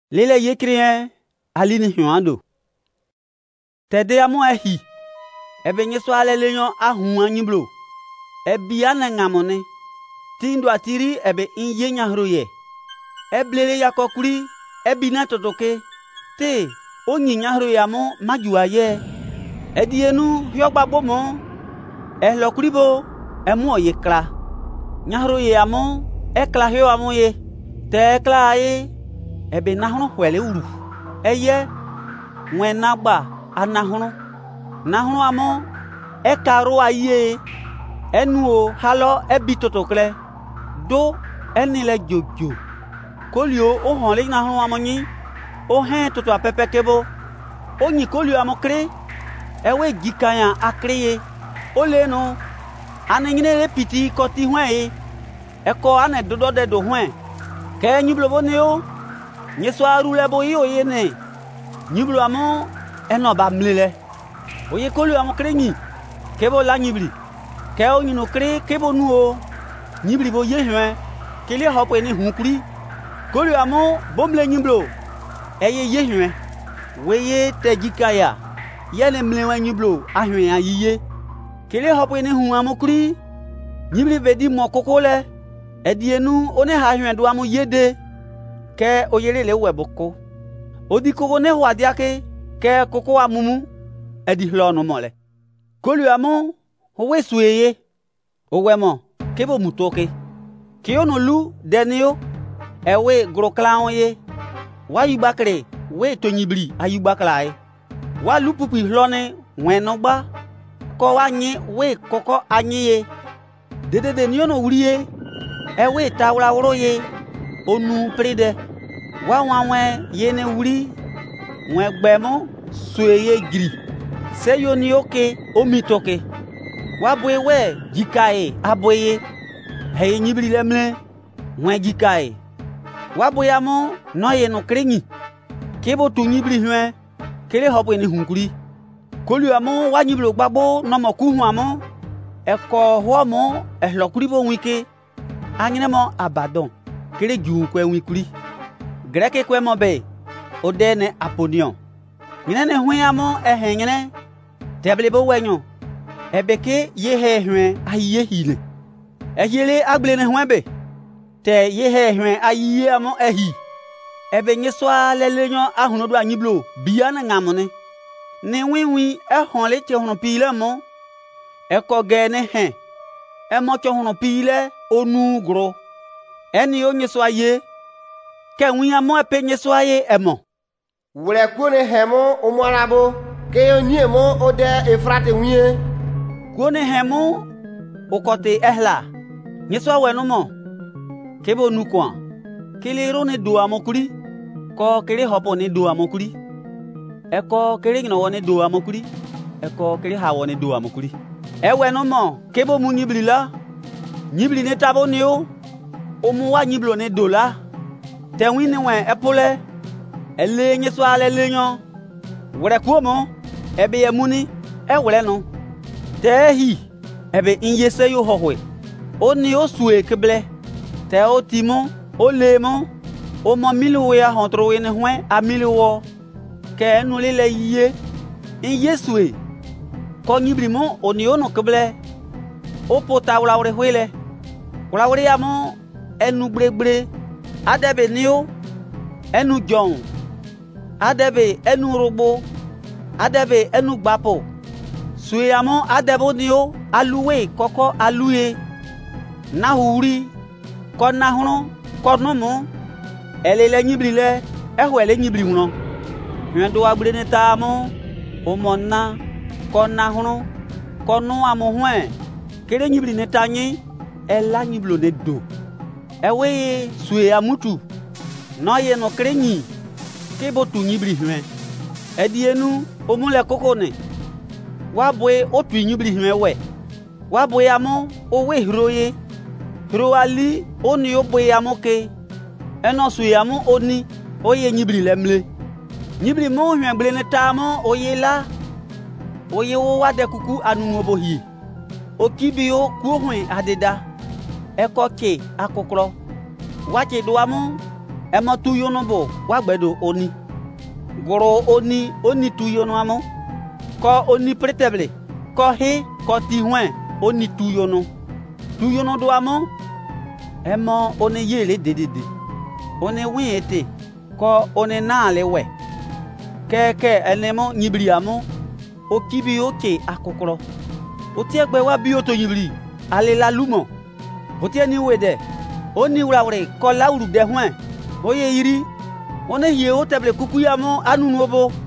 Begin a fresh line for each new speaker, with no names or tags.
Lele ye krien alini huando. Tede amu ehi. Ebe nyeso ale leyon ahun anyiblo. Ebi ane ngamone. Tindo atiri ebe inye nyahroye. Eblele yakokuri ebi na totoke. Te onyi nyahroye amu majua ye. Edienu hyogba mo. Ehlokuribo emu oye kla. Nyahroye amu ekla hyo amu ye. Te ekla aye. Ebe nahunu hwele uru. Eye nagba anahunu. Nahunu amu ekaru aye. Enuo halo ebi totokle. Do enile jojo. Kolio o honle nahunu amu nyi. O hen toto apepe kebo. O nyi kolio amu kre. Ewe jikanya akreye. O le no. Ane nyine le piti koti hwen. Eko ane dodo de do hwen. Ke nyiblobo ne o. Nyeso arule bo yo yene. Nyiblo amu eno ba mlele. Oye kolio amu kre nyi. Kebo la nyibli. Ke o nyino kre kebo nu o. Nyibli bo ye hwen. Kele hopo eni hunkuri. Kolio amu bomle nyiblo. Eye ye hwen. Weye te jikaya. Yene mlewe nyiblo ahwen ayiye. Kele hopo eni hun amu kuri. Nyibli vedi mo kokole. Edienu one ha hwen do amu yede. Ke oyele le weboko. Odi koko ne hwadiake. Ke koko amumu. Edi hlono mole. Kolio amu owe sueye. Owemo kebo mutoke. Kiono lu denio. Ewe groklan ye. Wa yubakre we tonyibli ayubakla e. Wa lu pupi hlone wenogba. Ko wa nyi we koko anyi ye. Dede niono uriye. Ewe tawla woro ye. Onu pride. Wa wanwe yene uri. Mwen gbemo sueye gri. Se yoni oke omitoke. Wa bwe we jikae aboye. Heye nyibli lemle. Mwen jikae. Wa bwe amo noye no krenyi. Kebo tu nyibli hwen. Kele hopo eni hunkuri. Kolio amo wa nyiblo gbagbo nomo kuhu amo. Eko huomo ehlokuri bo wike. Anyine mo abadon. Kele juun kwe wikuri. Greke kwe mo be. Odene aponion. Nyine ne hwen amo ehenyene. Teble bo wenyo. Ebeke ye hwen aye hile. Ehile agle ne hwen be. Te ye hwen aye amo ehi. Ebe nyeswa lelenyo ahunodo anyiblo biya na ngamone. Ne winwi ehonle che hono pile mo. Eko gene hen. Emo che hono pile onu gro. Eni o nyeswa ye. Ke winya mo epe nyeswa ye emo.
Wule kuone hemo omwarabo. Ke yo nye mo ode efrate wiye.
Kuone hemo okote ehla. Nyeswa wenu mo. Kebo nukwa. Kele ro ne do amokuri. Ko kele hopo ne do amokuri. Eko kele gino ne do amokuri. Eko kele hawo ne do amokuri. Ewe no mo kebo mu nyibli la. Nyibli ne tabo ni o. Omu wa nyiblo ne do la. Te wini wen epole. Ele nyeso ale lenyo. Wure kuomo. Ebe ye muni. Wure no. Te hi. Ebe inyese yo hohwe. Oni o sue keble. Te o timo. O lemo. O mo milu ya hontro wene hwen a milu wo. Ke enu lele yiye. Inyesue. Ko nyibli mo oni ono keble. O pota wula wure hwele. Wula wure ya mo. Enu brebre. Adebe niyo. Enu jong. Adebe enu robo. Adebe enu gbapo. Suyamo adebo niyo. Aluwe koko aluye. Nahuri. Ko nahunu. Ko nomo. Elele nyibli le. Ehwele nyibli huno. Hwendo abre ne tamo. Omona. Ko nahunu. Ko no amo hwen. Kele nyibli ne tanyi. Ela nyiblo ne do. Ewe suye amutu. Noye no krenyi. Kebo tu nyibli hwen. Edienu omule kokone. Wabwe otu nyibli hwen we. Wabwe amo owe hroye. Hro ali oni obwe amo ke. Eno suye amo oni oye nyibli lemle. Nyibli mo hwen ble ne tamo oye la. Oye wo wade kuku anu obohi. Okibio ku hwen adeda. Eko ke akokro. Wache do amo emo tu yono bo wa gbedo oni goro oni tu yono amo ko oni preteble ko he ko ti hwen oni tu yono do amo emo oni yele dedede oni win ete ko oni na le we keke enemo nyibri amo okibi oke akokoro oti egbe wa bi oto nyibri ale la lumo oti eni wede oni wurawre ko lauru de hwen oye yiri one ye o teble kuku ya mo anu nobo